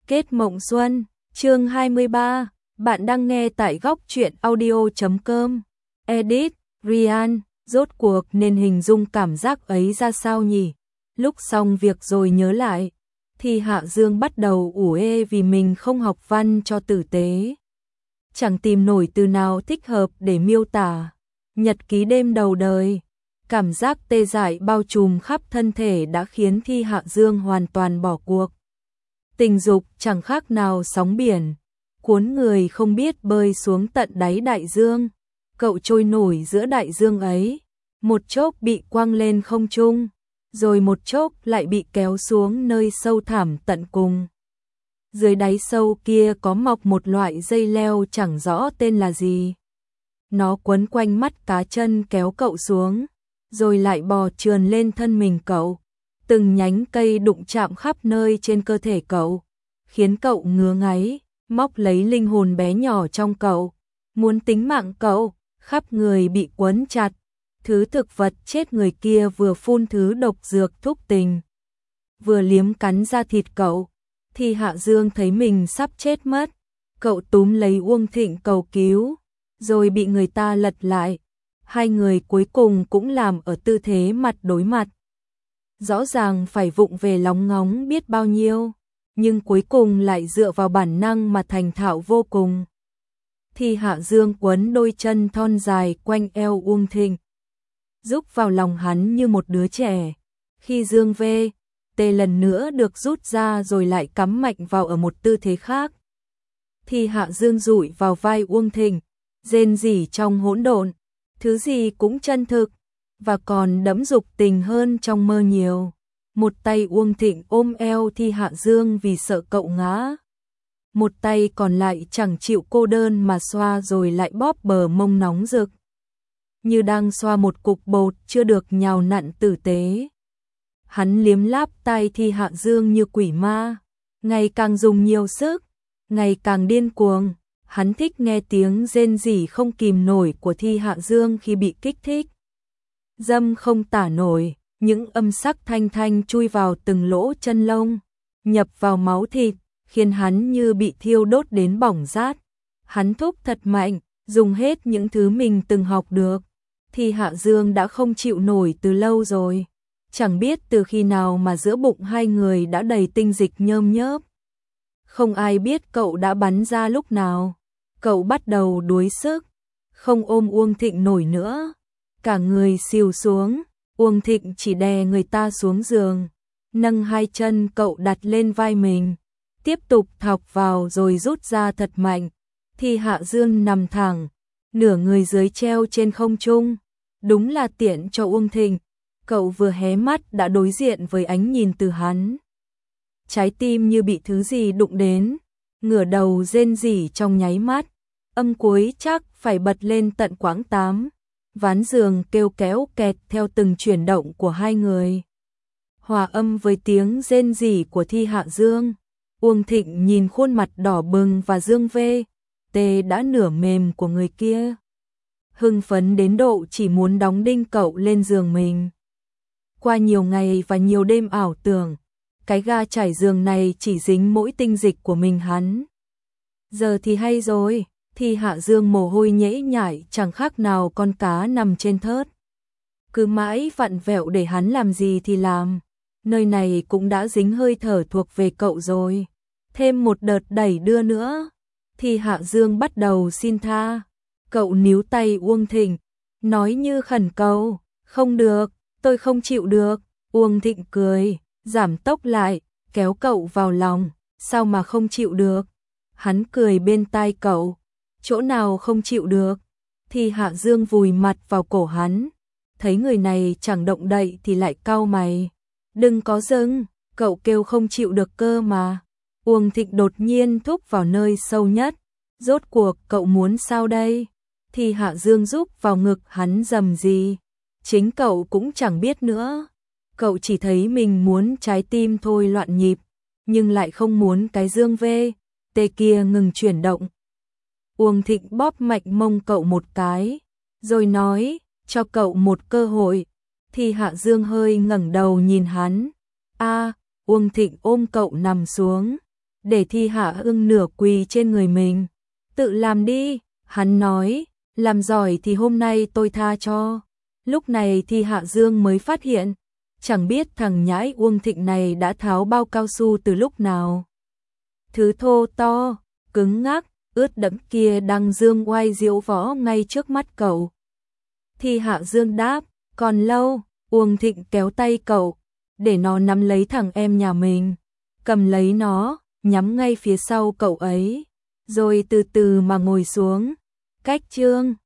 Kết mộng xuân, chương 23, bạn đang nghe tại góc truyện audio.com. Edit, Ryan, rốt cuộc nên hình dung cảm giác ấy ra sao nhỉ? Lúc xong việc rồi nhớ lại, thì Hạ Dương bắt đầu ủ ê vì mình không học văn cho tử tế. Chẳng tìm nổi từ nào thích hợp để miêu tả. Nhật ký đêm đầu đời, cảm giác tê dại bao trùm khắp thân thể đã khiến Thi Hạ Dương hoàn toàn bỏ cuộc. Tình dục chẳng khác nào sóng biển, cuốn người không biết bơi xuống tận đáy đại dương. Cậu trôi nổi giữa đại dương ấy, một chốc bị quăng lên không trung, rồi một chốc lại bị kéo xuống nơi sâu thẳm tận cùng. Dưới đáy sâu kia có mọc một loại dây leo chẳng rõ tên là gì. Nó quấn quanh mắt cá chân kéo cậu xuống, rồi lại bò trườn lên thân mình cậu. Từng nhánh cây đụng chạm khắp nơi trên cơ thể cậu, khiến cậu ngứa ngáy, móc lấy linh hồn bé nhỏ trong cậu, muốn tính mạng cậu, khắp người bị quấn chặt. Thứ thực vật chết người kia vừa phun thứ độc dược thúc tình, vừa liếm cắn da thịt cậu, thì Hạ Dương thấy mình sắp chết mất. Cậu túm lấy Uông Thịnh cầu cứu, rồi bị người ta lật lại. Hai người cuối cùng cũng làm ở tư thế mặt đối mặt. Rõ ràng phải vụng về lóng ngóng biết bao nhiêu, nhưng cuối cùng lại dựa vào bản năng mà thành thạo vô cùng. Thì Hạ Dương quấn đôi chân thon dài quanh eo Uông Thịnh, rúc vào lòng hắn như một đứa trẻ. Khi Dương về, tê lần nữa được rút ra rồi lại cắm mạnh vào ở một tư thế khác. Thì Hạ Dương dụi vào vai Uông Thịnh, rên rỉ trong hỗn độn, thứ gì cũng chân thực, và còn đẫm dục tình hơn trong mơ nhiều. Một tay Uông Thịnh ôm eo Thi Hạ Dương vì sợ cậu ngã. Một tay còn lại chẳng chịu cô đơn mà xoa rồi lại bóp bờ mông nóng rực, như đang xoa một cục bột chưa được nhào nặn tử tế. Hắn liếm láp tay Thi Hạ Dương như quỷ ma, ngày càng dùng nhiều sức, ngày càng điên cuồng. Hắn thích nghe tiếng rên rỉ không kìm nổi của Thi Hạ Dương khi bị kích thích. Dâm không tả nổi, những âm sắc thanh thanh chui vào từng lỗ chân lông, nhập vào máu thịt, khiến hắn như bị thiêu đốt đến bỏng rát. Hắn thúc thật mạnh, dùng hết những thứ mình từng học được. Thì Hạ Dương đã không chịu nổi từ lâu rồi. Chẳng biết từ khi nào mà giữa bụng hai người đã đầy tinh dịch nhơm nhớp. Không ai biết cậu đã bắn ra lúc nào. Cậu bắt đầu đuối sức, không ôm Uông Thịnh nổi nữa. Cả người xìu xuống, Uông Thịnh chỉ đè người ta xuống giường, nâng hai chân cậu đặt lên vai mình, tiếp tục thọc vào rồi rút ra thật mạnh. Thì Hạ Dương nằm thẳng, nửa người dưới treo trên không trung, đúng là tiện cho Uông Thịnh. Cậu vừa hé mắt đã đối diện với ánh nhìn từ hắn. Trái tim như bị thứ gì đụng đến, ngửa đầu rên rỉ trong nháy mắt, âm cuối chắc phải bật lên tận quãng 8. Ván giường kêu kéo kẹt theo từng chuyển động của hai người, hòa âm với tiếng rên rỉ của Thi Hạ Dương. Uông Thịnh nhìn khuôn mặt đỏ bừng và Dương vê tê đã nửa mềm của người kia, hưng phấn đến độ chỉ muốn đóng đinh cậu lên giường mình. Qua nhiều ngày và nhiều đêm ảo tưởng, cái ga trải giường này chỉ dính mỗi tinh dịch của mình hắn. Giờ thì hay rồi. Thì Hạ Dương mồ hôi nhễ nhại chẳng khác nào con cá nằm trên thớt. Cứ mãi vặn vẹo để hắn làm gì thì làm. Nơi này cũng đã dính hơi thở thuộc về cậu rồi. Thêm một đợt đẩy đưa nữa. Thì Hạ Dương bắt đầu xin tha. Cậu níu tay Uông Thịnh, nói như khẩn cầu. Không được, tôi không chịu được. Uông Thịnh cười, giảm tốc lại, kéo cậu vào lòng. Sao mà không chịu được? Hắn cười bên tai cậu. Chỗ nào không chịu được? Thì Hạ Dương vùi mặt vào cổ hắn, thấy người này chẳng động đậy thì lại cau mày. Đừng có dâng, cậu kêu không chịu được cơ mà. Uông Thịnh đột nhiên thúc vào nơi sâu nhất. Rốt cuộc cậu muốn sao đây? Thì Hạ Dương rúc vào ngực hắn rầm gì. Chính cậu cũng chẳng biết nữa. Cậu chỉ thấy mình muốn trái tim thôi loạn nhịp, nhưng lại không muốn cái dương vê tê kia ngừng chuyển động. Uông Thịnh bóp mạnh mông cậu một cái, rồi nói, cho cậu một cơ hội. Thì Hạ Dương hơi ngẩng đầu nhìn hắn. Uông Thịnh ôm cậu nằm xuống, để Thi Hạ ưng nửa quỳ trên người mình. Tự làm đi, hắn nói, làm giỏi thì hôm nay tôi tha cho. Lúc này Thi Hạ Dương mới phát hiện, chẳng biết thằng nhãi Uông Thịnh này đã tháo bao cao su từ lúc nào. Thứ thô to, cứng ngắc, ướt đẫm kia đang dương oai diễu võ ngay trước mắt cậu. Thi Hạ Dương đáp, còn lâu. Uông Thịnh kéo tay cậu, để nó nắm lấy thằng em nhà mình, cầm lấy nó, nhắm ngay phía sau cậu ấy, rồi từ từ mà ngồi xuống. Cách chương